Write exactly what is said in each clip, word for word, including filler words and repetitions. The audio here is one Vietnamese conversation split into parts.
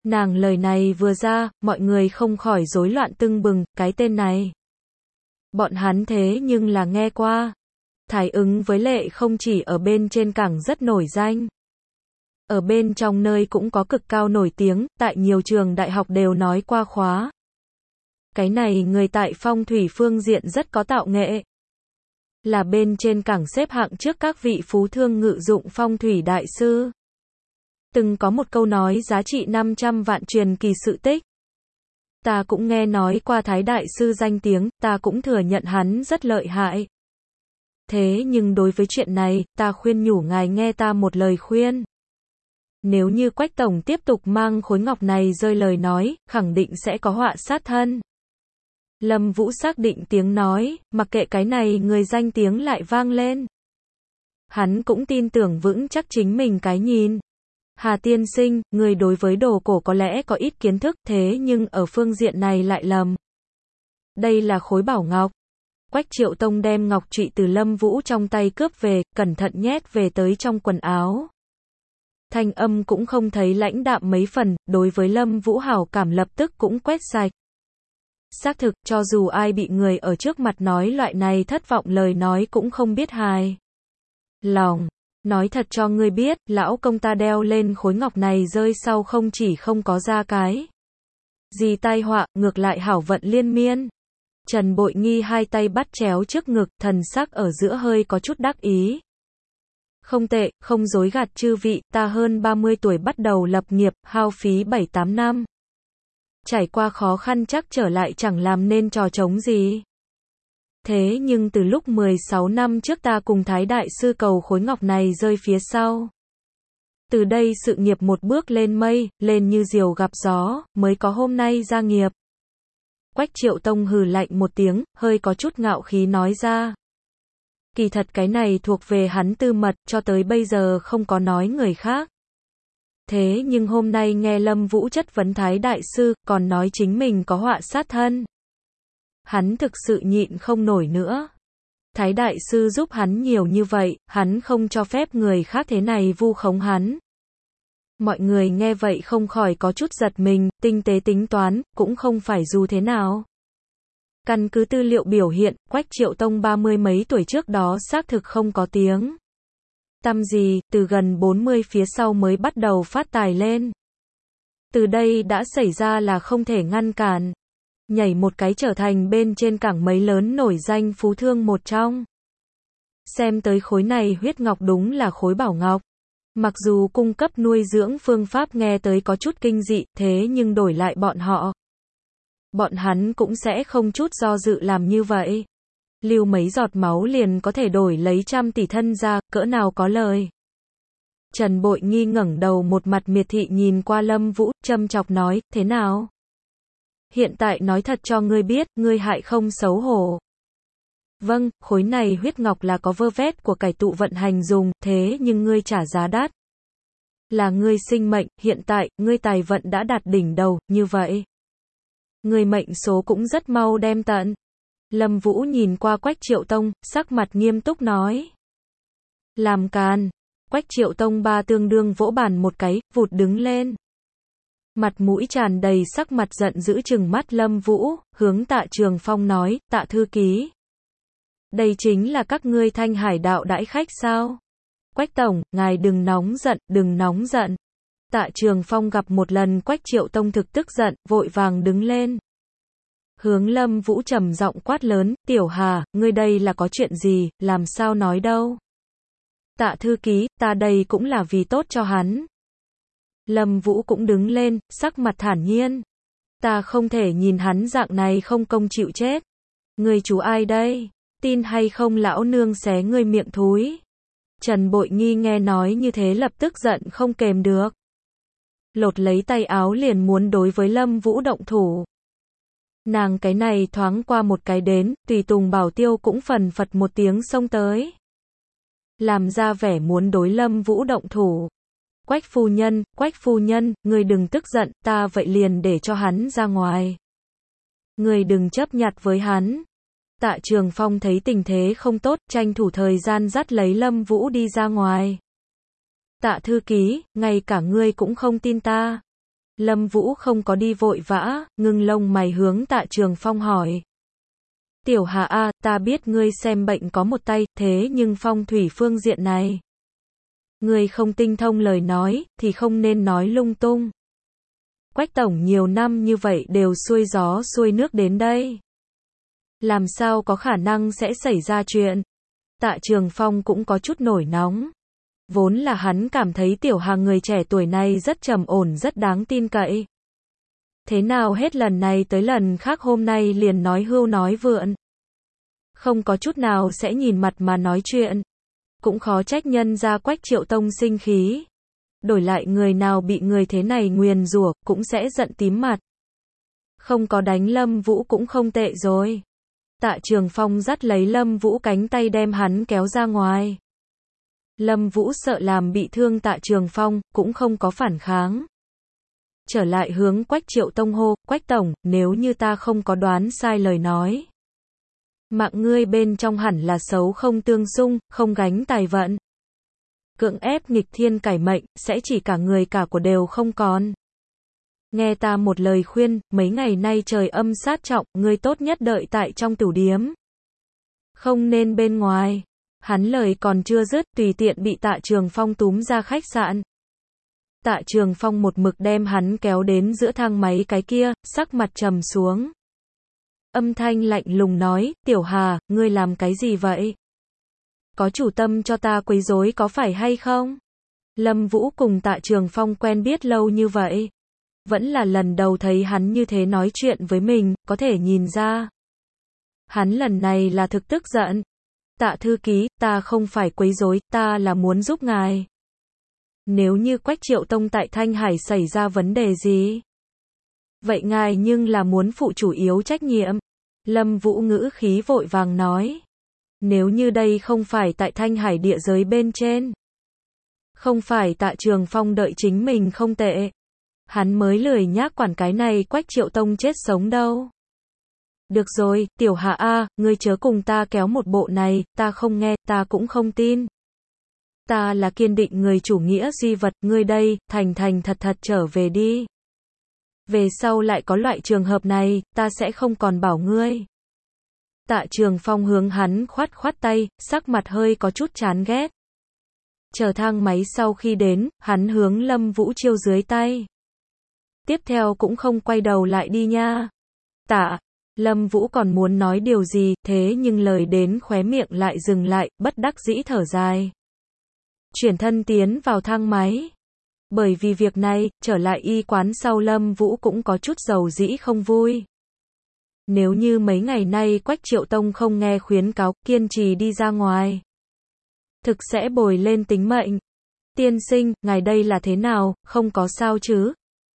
Nàng lời này vừa ra, mọi người không khỏi rối loạn tưng bừng, cái tên này. Bọn hắn thế nhưng là nghe qua. Thái Ứng với Lệ không chỉ ở bên trên cảng rất nổi danh. Ở bên trong nơi cũng có cực cao nổi tiếng, tại nhiều trường đại học đều nói qua khóa. Cái này người tại phong thủy phương diện rất có tạo nghệ. Là bên trên cảng xếp hạng trước các vị phú thương ngự dụng phong thủy đại sư. Từng có một câu nói giá trị năm trăm vạn truyền kỳ sự tích. Ta cũng nghe nói qua Thái đại sư danh tiếng, ta cũng thừa nhận hắn rất lợi hại. Thế nhưng đối với chuyện này, ta khuyên nhủ ngài nghe ta một lời khuyên. Nếu như Quách tổng tiếp tục mang khối ngọc này rơi lời nói, khẳng định sẽ có họa sát thân. Lâm Vũ xác định tiếng nói, mặc kệ cái này người danh tiếng lại vang lên. Hắn cũng tin tưởng vững chắc chính mình cái nhìn. Hà tiên sinh, người đối với đồ cổ có lẽ có ít kiến thức, thế nhưng ở phương diện này lại lầm. Đây là khối bảo ngọc. Quách Triệu Tông đem ngọc trụy từ Lâm Vũ trong tay cướp về, cẩn thận nhét về tới trong quần áo. Thanh âm cũng không thấy lãnh đạm mấy phần, đối với Lâm Vũ hảo cảm lập tức cũng quét sạch. Xác thực, cho dù ai bị người ở trước mặt nói loại này thất vọng lời nói cũng không biết hài lòng. Nói thật cho ngươi biết, lão công ta đeo lên khối ngọc này rơi sau không chỉ không có ra cái gì tai họa, ngược lại hảo vận liên miên. Trần Bội Nghi hai tay bắt chéo trước ngực, thần sắc ở giữa hơi có chút đắc ý. Không tệ, không dối gạt chư vị, ta hơn ba mươi tuổi bắt đầu lập nghiệp, hao phí bảy tám năm. Trải qua khó khăn chắc trở lại chẳng làm nên trò trống gì. Thế nhưng từ lúc mười sáu năm trước ta cùng Thái đại sư cầu khối ngọc này rơi phía sau. Từ đây sự nghiệp một bước lên mây, lên như diều gặp gió, mới có hôm nay gia nghiệp. Quách Triệu Tông hừ lạnh một tiếng, hơi có chút ngạo khí nói ra. Kỳ thật cái này thuộc về hắn tư mật, cho tới bây giờ không có nói người khác. Thế nhưng hôm nay nghe Lâm Vũ chất vấn Thái đại sư, còn nói chính mình có họa sát thân. Hắn thực sự nhịn không nổi nữa. Thái đại sư giúp hắn nhiều như vậy, hắn không cho phép người khác thế này vu khống hắn. Mọi người nghe vậy không khỏi có chút giật mình, tinh tế tính toán, cũng không phải dù thế nào. Căn cứ tư liệu biểu hiện, Quách Triệu Tông ba mươi mấy tuổi trước đó xác thực không có tiếng tăm gì, từ gần bốn mươi phía sau mới bắt đầu phát tài lên. Từ đây đã xảy ra là không thể ngăn cản. Nhảy một cái trở thành bên trên cảng mấy lớn nổi danh phú thương một trong. Xem tới khối này huyết ngọc đúng là khối bảo ngọc. Mặc dù cung cấp nuôi dưỡng phương pháp nghe tới có chút kinh dị, thế nhưng đổi lại bọn họ. Bọn hắn cũng sẽ không chút do dự làm như vậy. Lưu mấy giọt máu liền có thể đổi lấy trăm tỷ thân ra, cỡ nào có lời. Trần Bội Nghi ngẩng đầu một mặt miệt thị nhìn qua Lâm Vũ, châm chọc nói, thế nào? Hiện tại nói thật cho ngươi biết, ngươi hại không xấu hổ. Vâng, khối này huyết ngọc là có vơ vét của cải tụ vận hành dùng, thế nhưng ngươi trả giá đắt. Là ngươi sinh mệnh, hiện tại, ngươi tài vận đã đạt đỉnh đầu, như vậy. Ngươi mệnh số cũng rất mau đem tận. Lâm Vũ nhìn qua Quách Triệu Tông, sắc mặt nghiêm túc nói. Làm càn. Quách Triệu Tông ba tương đương vỗ bàn một cái, vụt đứng lên. Mặt mũi tràn đầy sắc mặt giận dữ trừng mắt Lâm Vũ, hướng Tạ Trường Phong nói, Tạ thư ký. Đây chính là các ngươi Thanh Hải đạo đãi khách sao? Quách tổng, ngài đừng nóng giận, đừng nóng giận. Tạ Trường Phong gặp một lần Quách Triệu Tông thực tức giận, vội vàng đứng lên. Hướng Lâm Vũ trầm giọng quát lớn, Tiểu Hà, ngươi đây là có chuyện gì, làm sao nói đâu? Tạ thư ký, ta đây cũng là vì tốt cho hắn. Lâm Vũ cũng đứng lên, sắc mặt thản nhiên. Ta không thể nhìn hắn dạng này không công chịu chết. Ngươi chú ai đây? Tin hay không lão nương xé ngươi miệng thúi. Trần Bội Nghi nghe nói như thế lập tức giận không kềm được. Lột lấy tay áo liền muốn đối với Lâm Vũ động thủ. Nàng cái này thoáng qua một cái đến, tùy tùng Bảo Tiêu cũng phần phật một tiếng xông tới. Làm ra vẻ muốn đối Lâm Vũ động thủ. Quách phu nhân, Quách phu nhân, ngươi đừng tức giận, ta vậy liền để cho hắn ra ngoài. Ngươi đừng chấp nhặt với hắn. Tạ Trường Phong thấy tình thế không tốt, tranh thủ thời gian dắt lấy Lâm Vũ đi ra ngoài. Tạ thư ký, ngay cả ngươi cũng không tin ta. Lâm Vũ không có đi vội vã, ngưng lông mày hướng Tạ Trường Phong hỏi. Tiểu Hà a, ta biết ngươi xem bệnh có một tay, thế nhưng phong thủy phương diện này. Ngươi không tinh thông lời nói, thì không nên nói lung tung. Quách tổng nhiều năm như vậy đều xuôi gió xuôi nước đến đây. Làm sao có khả năng sẽ xảy ra chuyện? Tạ Trường Phong cũng có chút nổi nóng. Vốn là hắn cảm thấy Tiểu Hà người trẻ tuổi này rất trầm ổn rất đáng tin cậy. Thế nào hết lần này tới lần khác hôm nay liền nói hưu nói vượn. Không có chút nào sẽ nhìn mặt mà nói chuyện. Cũng khó trách nhân ra Quách Triệu Tông sinh khí. Đổi lại người nào bị người thế này nguyền rủa cũng sẽ giận tím mặt. Không có đánh Lâm Vũ cũng không tệ rồi. Tạ Trường Phong dắt lấy Lâm Vũ cánh tay đem hắn kéo ra ngoài. Lâm Vũ sợ làm bị thương Tạ Trường Phong, cũng không có phản kháng. Trở lại hướng Quách Triệu Tông hô, Quách tổng, nếu như ta không có đoán sai lời nói. Mạng ngươi bên trong hẳn là xấu không tương xung, không gánh tài vận. Cưỡng ép nghịch thiên cải mệnh, sẽ chỉ cả người cả của đều không còn. Nghe ta một lời khuyên, mấy ngày nay trời âm sát trọng, ngươi tốt nhất đợi tại trong tửu điếm. Không nên bên ngoài. Hắn lời còn chưa dứt, tùy tiện bị Tạ Trường Phong túm ra khách sạn. Tạ Trường Phong một mực đem hắn kéo đến giữa thang máy cái kia, sắc mặt trầm xuống. Âm thanh lạnh lùng nói, Tiểu Hà, ngươi làm cái gì vậy? Có chủ tâm cho ta quấy rối có phải hay không? Lâm Vũ cùng Tạ Trường Phong quen biết lâu như vậy. Vẫn là lần đầu thấy hắn như thế nói chuyện với mình, có thể nhìn ra. Hắn lần này là thực tức giận. Tạ thư ký, ta không phải quấy rối, ta là muốn giúp ngài. Nếu như Quách Triệu Tông tại Thanh Hải xảy ra vấn đề gì? Vậy ngài nhưng là muốn phụ chủ yếu trách nhiệm. Lâm Vũ ngữ khí vội vàng nói. Nếu như đây không phải tại Thanh Hải địa giới bên trên. Không phải Tạ Trường Phong đợi chính mình không tệ. Hắn mới lười nhác quản cái này Quách Triệu Tông chết sống đâu. Được rồi, Tiểu Hạ a, ngươi chớ cùng ta kéo một bộ này, ta không nghe, ta cũng không tin. Ta là kiên định người chủ nghĩa duy vật, ngươi đây, thành thành thật thật trở về đi. Về sau lại có loại trường hợp này, ta sẽ không còn bảo ngươi. Tạ Trường Phong hướng hắn khoát khoát tay, sắc mặt hơi có chút chán ghét. Chờ thang máy sau khi đến, hắn hướng Lâm Vũ chiêu dưới tay. Tiếp theo cũng không quay đầu lại đi nha. Tạ, Lâm Vũ còn muốn nói điều gì, thế nhưng lời đến khóe miệng lại dừng lại, bất đắc dĩ thở dài. Chuyển thân tiến vào thang máy. Bởi vì việc này, trở lại y quán sau Lâm Vũ cũng có chút dầu dĩ không vui. Nếu như mấy ngày nay Quách Triệu Tông không nghe khuyến cáo, kiên trì đi ra ngoài. Thực sẽ bồi lên tính mệnh. Tiên sinh, ngài đây là thế nào, không có sao chứ?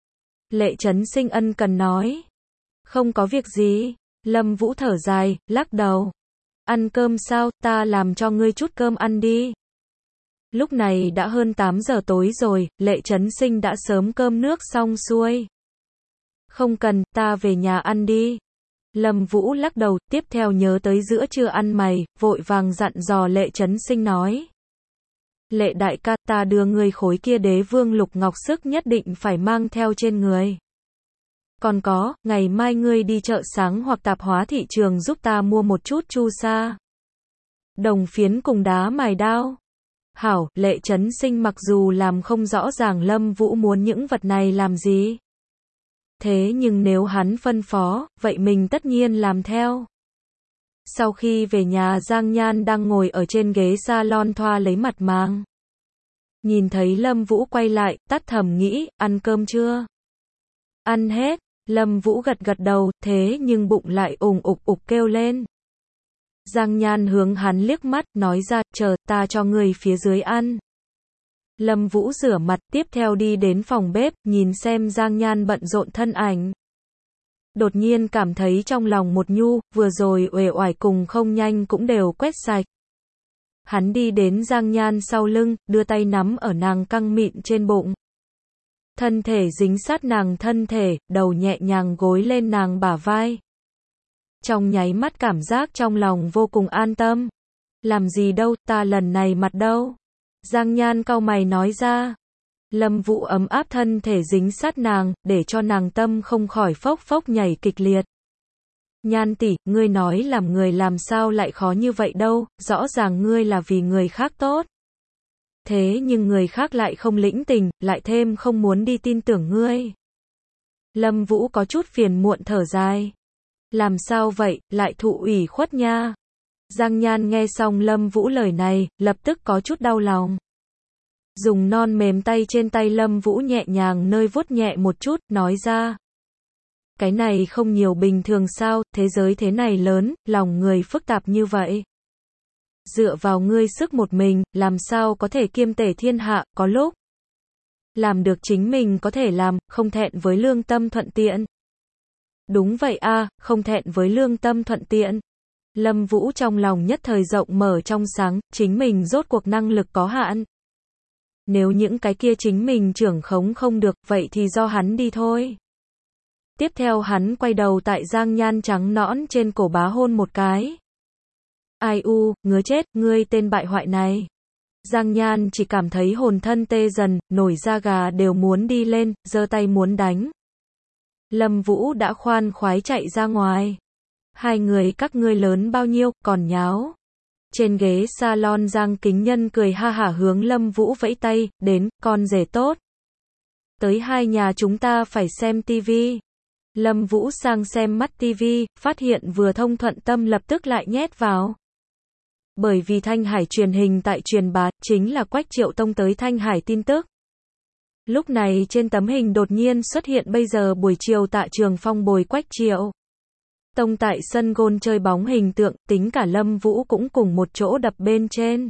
Lệ Trấn Sinh ân cần nói. Không có việc gì. Lâm Vũ thở dài, lắc đầu. Ăn cơm sao, ta làm cho ngươi chút cơm ăn đi. Lúc này đã hơn tám giờ tối rồi, Lệ Trấn Sinh đã sớm cơm nước xong xuôi. Không cần, ta về nhà ăn đi. Lâm Vũ lắc đầu, tiếp theo nhớ tới giữa trưa ăn mày, vội vàng dặn dò Lệ Trấn Sinh nói. Lệ đại ca, ta đưa ngươi khối kia Đế Vương Lục Ngọc Sức nhất định phải mang theo trên người. Còn có, ngày mai ngươi đi chợ sáng hoặc tạp hóa thị trường giúp ta mua một chút chu sa. Đồng phiến cùng đá mài đao. Hảo, Lệ Trấn Sinh mặc dù làm không rõ ràng Lâm Vũ muốn những vật này làm gì. Thế nhưng nếu hắn phân phó, vậy mình tất nhiên làm theo. Sau khi về nhà Giang Nhan đang ngồi ở trên ghế salon thoa lấy mặt màng. Nhìn thấy Lâm Vũ quay lại, tắt thầm nghĩ, ăn cơm chưa? Ăn hết. Lâm Vũ gật gật đầu, thế nhưng bụng lại ùng ục ục kêu lên. Giang Nhan hướng hắn liếc mắt, nói ra, chờ, ta cho người phía dưới ăn. Lâm Vũ rửa mặt, tiếp theo đi đến phòng bếp, nhìn xem Giang Nhan bận rộn thân ảnh. Đột nhiên cảm thấy trong lòng một nhu, vừa rồi uể oải cùng không nhanh cũng đều quét sạch. Hắn đi đến Giang Nhan sau lưng, đưa tay nắm ở nàng căng mịn trên bụng. Thân thể dính sát nàng thân thể, đầu nhẹ nhàng gối lên nàng bả vai. Trong nháy mắt cảm giác trong lòng vô cùng an tâm. Làm gì đâu, ta lần này mặt đâu. Giang Nhan cau mày nói ra. Lâm Vũ ấm áp thân thể dính sát nàng, để cho nàng tâm không khỏi phốc phốc nhảy kịch liệt. Nhan tỷ, ngươi nói làm người làm sao lại khó như vậy đâu, rõ ràng ngươi là vì người khác tốt. Thế nhưng người khác lại không lĩnh tình, lại thêm không muốn đi tin tưởng ngươi. Lâm Vũ có chút phiền muộn thở dài. Làm sao vậy, lại thụ ủy khuất nha. Giang Nhan nghe xong Lâm Vũ lời này, lập tức có chút đau lòng. Dùng non mềm tay trên tay Lâm Vũ nhẹ nhàng nơi vuốt nhẹ một chút, nói ra. Cái này không nhiều bình thường sao, thế giới thế này lớn, lòng người phức tạp như vậy. Dựa vào ngươi sức một mình, làm sao có thể kiêm tể thiên hạ, có lúc. Làm được chính mình có thể làm, không thẹn với lương tâm thuận tiện. Đúng vậy a, không thẹn với lương tâm thuận tiện. Lâm Vũ trong lòng nhất thời rộng mở trong sáng, chính mình rốt cuộc năng lực có hạn. Nếu những cái kia chính mình trưởng khống không được, vậy thì do hắn đi thôi. Tiếp theo hắn quay đầu tại Giang Nhan trắng nõn trên cổ bá hôn một cái. Ai u, ngứa chết, ngươi tên bại hoại này. Giang Nhan chỉ cảm thấy hồn thân tê dần, nổi da gà đều muốn đi lên, giơ tay muốn đánh. Lâm Vũ đã khoan khoái chạy ra ngoài. Hai người các ngươi lớn bao nhiêu, còn nháo. Trên ghế salon Giang Kính Nhân cười ha hả hướng Lâm Vũ vẫy tay, đến, con rể tốt. Tới hai nhà chúng ta phải xem tivi. Lâm Vũ sang xem mắt tivi, phát hiện vừa thông thuận tâm lập tức lại nhét vào. Bởi vì Thanh Hải truyền hình tại truyền bá, chính là Quách Triệu Tông tới Thanh Hải tin tức. Lúc này trên tấm hình đột nhiên xuất hiện bây giờ buổi chiều tại trường phong bồi Quách Triệu Tông tại sân gôn chơi bóng hình tượng, tính cả Lâm Vũ cũng cùng một chỗ đập bên trên.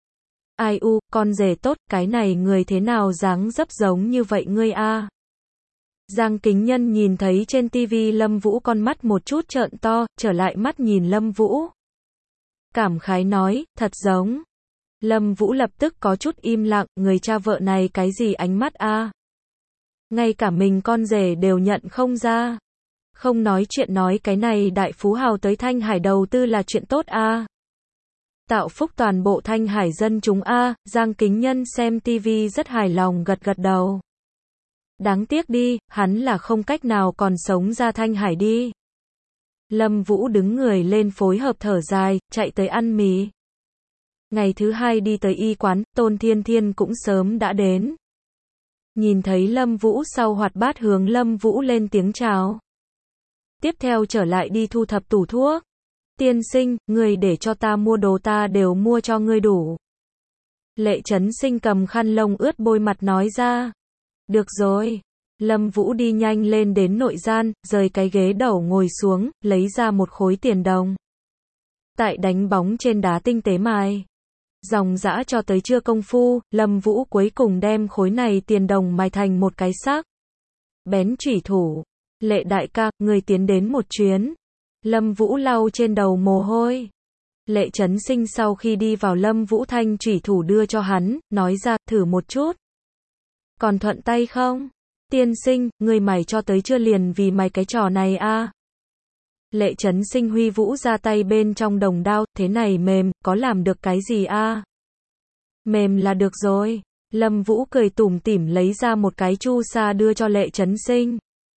Ai u, con rể tốt, cái này người thế nào dáng dấp giống như vậy ngươi a? Giang Kính Nhân nhìn thấy trên tivi Lâm Vũ con mắt một chút trợn to, trở lại mắt nhìn Lâm Vũ. Cảm khái nói, thật giống. Lâm Vũ lập tức có chút im lặng, người cha vợ này cái gì ánh mắt a? Ngay cả mình con rể đều nhận không ra. Không nói chuyện nói cái này đại phú hào tới Thanh Hải đầu tư là chuyện tốt a. Tạo phúc toàn bộ Thanh Hải dân chúng a, Giang Kính Nhân xem tivi rất hài lòng gật gật đầu. Đáng tiếc đi, hắn là không cách nào còn sống ra Thanh Hải đi. Lâm Vũ đứng người lên phối hợp thở dài, chạy tới ăn mì. Ngày thứ hai đi tới y quán, Tôn Thiên Thiên cũng sớm đã đến. Nhìn thấy Lâm Vũ sau hoạt bát hướng Lâm Vũ lên tiếng chào. Tiếp theo trở lại đi thu thập tủ thuốc. Tiên sinh, người để cho ta mua đồ ta đều mua cho ngươi đủ. Lệ Chấn Sinh cầm khăn lông ướt bôi mặt nói ra. Được rồi. Lâm Vũ đi nhanh lên đến nội gian, rời cái ghế đầu ngồi xuống, lấy ra một khối tiền đồng. Tại đánh bóng trên đá tinh tế mài. Dòng dã cho tới trưa công phu, Lâm Vũ cuối cùng đem khối này tiền đồng mài thành một cái sắc bén chủy thủ. Lệ đại ca, người tiến đến một chuyến. Lâm Vũ lau trên đầu mồ hôi. Lệ Chấn Sinh sau khi đi vào Lâm Vũ thanh chủy thủ đưa cho hắn, nói ra, thử một chút. Còn thuận tay không? Tiên sinh, người mày cho tới chưa liền vì mày cái trò này a. Lệ Chấn Sinh huy vũ ra tay bên trong đồng đao, thế này mềm, có làm được cái gì a? Mềm là được rồi. Lâm Vũ cười tủm tỉm lấy ra một cái chu sa đưa cho Lệ Chấn Sinh.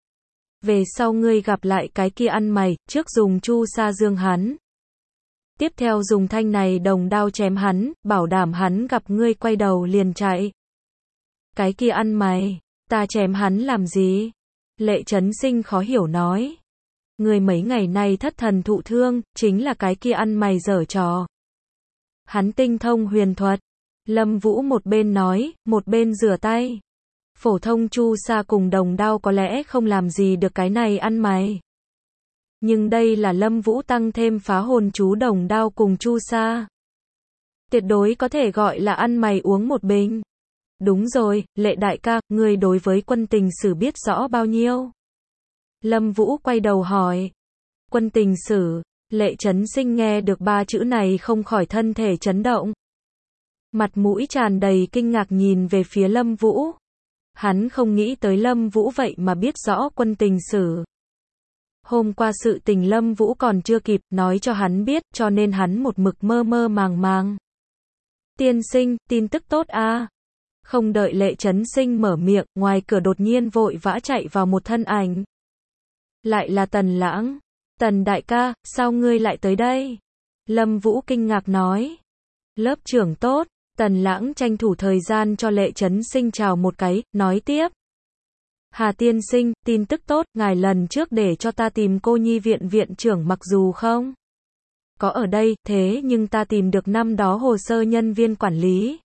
Về sau ngươi gặp lại cái kia ăn mày, trước dùng chu sa dương hắn. Tiếp theo dùng thanh này đồng đao chém hắn, bảo đảm hắn gặp ngươi quay đầu liền chạy. Cái kia ăn mày, ta chém hắn làm gì? Lệ Chấn Sinh khó hiểu nói. Ngươi mấy ngày nay thất thần thụ thương, chính là cái kia ăn mày giở trò. Hắn tinh thông huyền thuật. Lâm Vũ một bên nói, một bên rửa tay. Phổ thông chu sa cùng đồng đao có lẽ không làm gì được cái này ăn mày. Nhưng đây là Lâm Vũ tăng thêm phá hồn chú đồng đao cùng chu sa. Tuyệt đối có thể gọi là ăn mày uống một bình. Đúng rồi, Lệ đại ca, ngươi đối với quân tình sử biết rõ bao nhiêu? Lâm Vũ quay đầu hỏi. Quân tình sử, Lệ Chấn Sinh nghe được ba chữ này không khỏi thân thể chấn động. Mặt mũi tràn đầy kinh ngạc nhìn về phía Lâm Vũ. Hắn không nghĩ tới Lâm Vũ vậy mà biết rõ quân tình sử. Hôm qua sự tình Lâm Vũ còn chưa kịp nói cho hắn biết, cho nên hắn một mực mơ mơ màng màng. Tiên sinh, tin tức tốt a. Không đợi Lệ Chấn Sinh mở miệng, ngoài cửa đột nhiên vội vã chạy vào một thân ảnh. Lại là Tần Lãng. Tần đại ca, sao ngươi lại tới đây? Lâm Vũ kinh ngạc nói. Lớp trưởng tốt. Tần Lãng tranh thủ thời gian cho Lệ Chấn Sinh chào một cái, nói tiếp. Hà tiên sinh, tin tức tốt, ngài lần trước để cho ta tìm cô nhi viện viện trưởng mặc dù không có ở đây, thế nhưng ta tìm được năm đó hồ sơ nhân viên quản lý.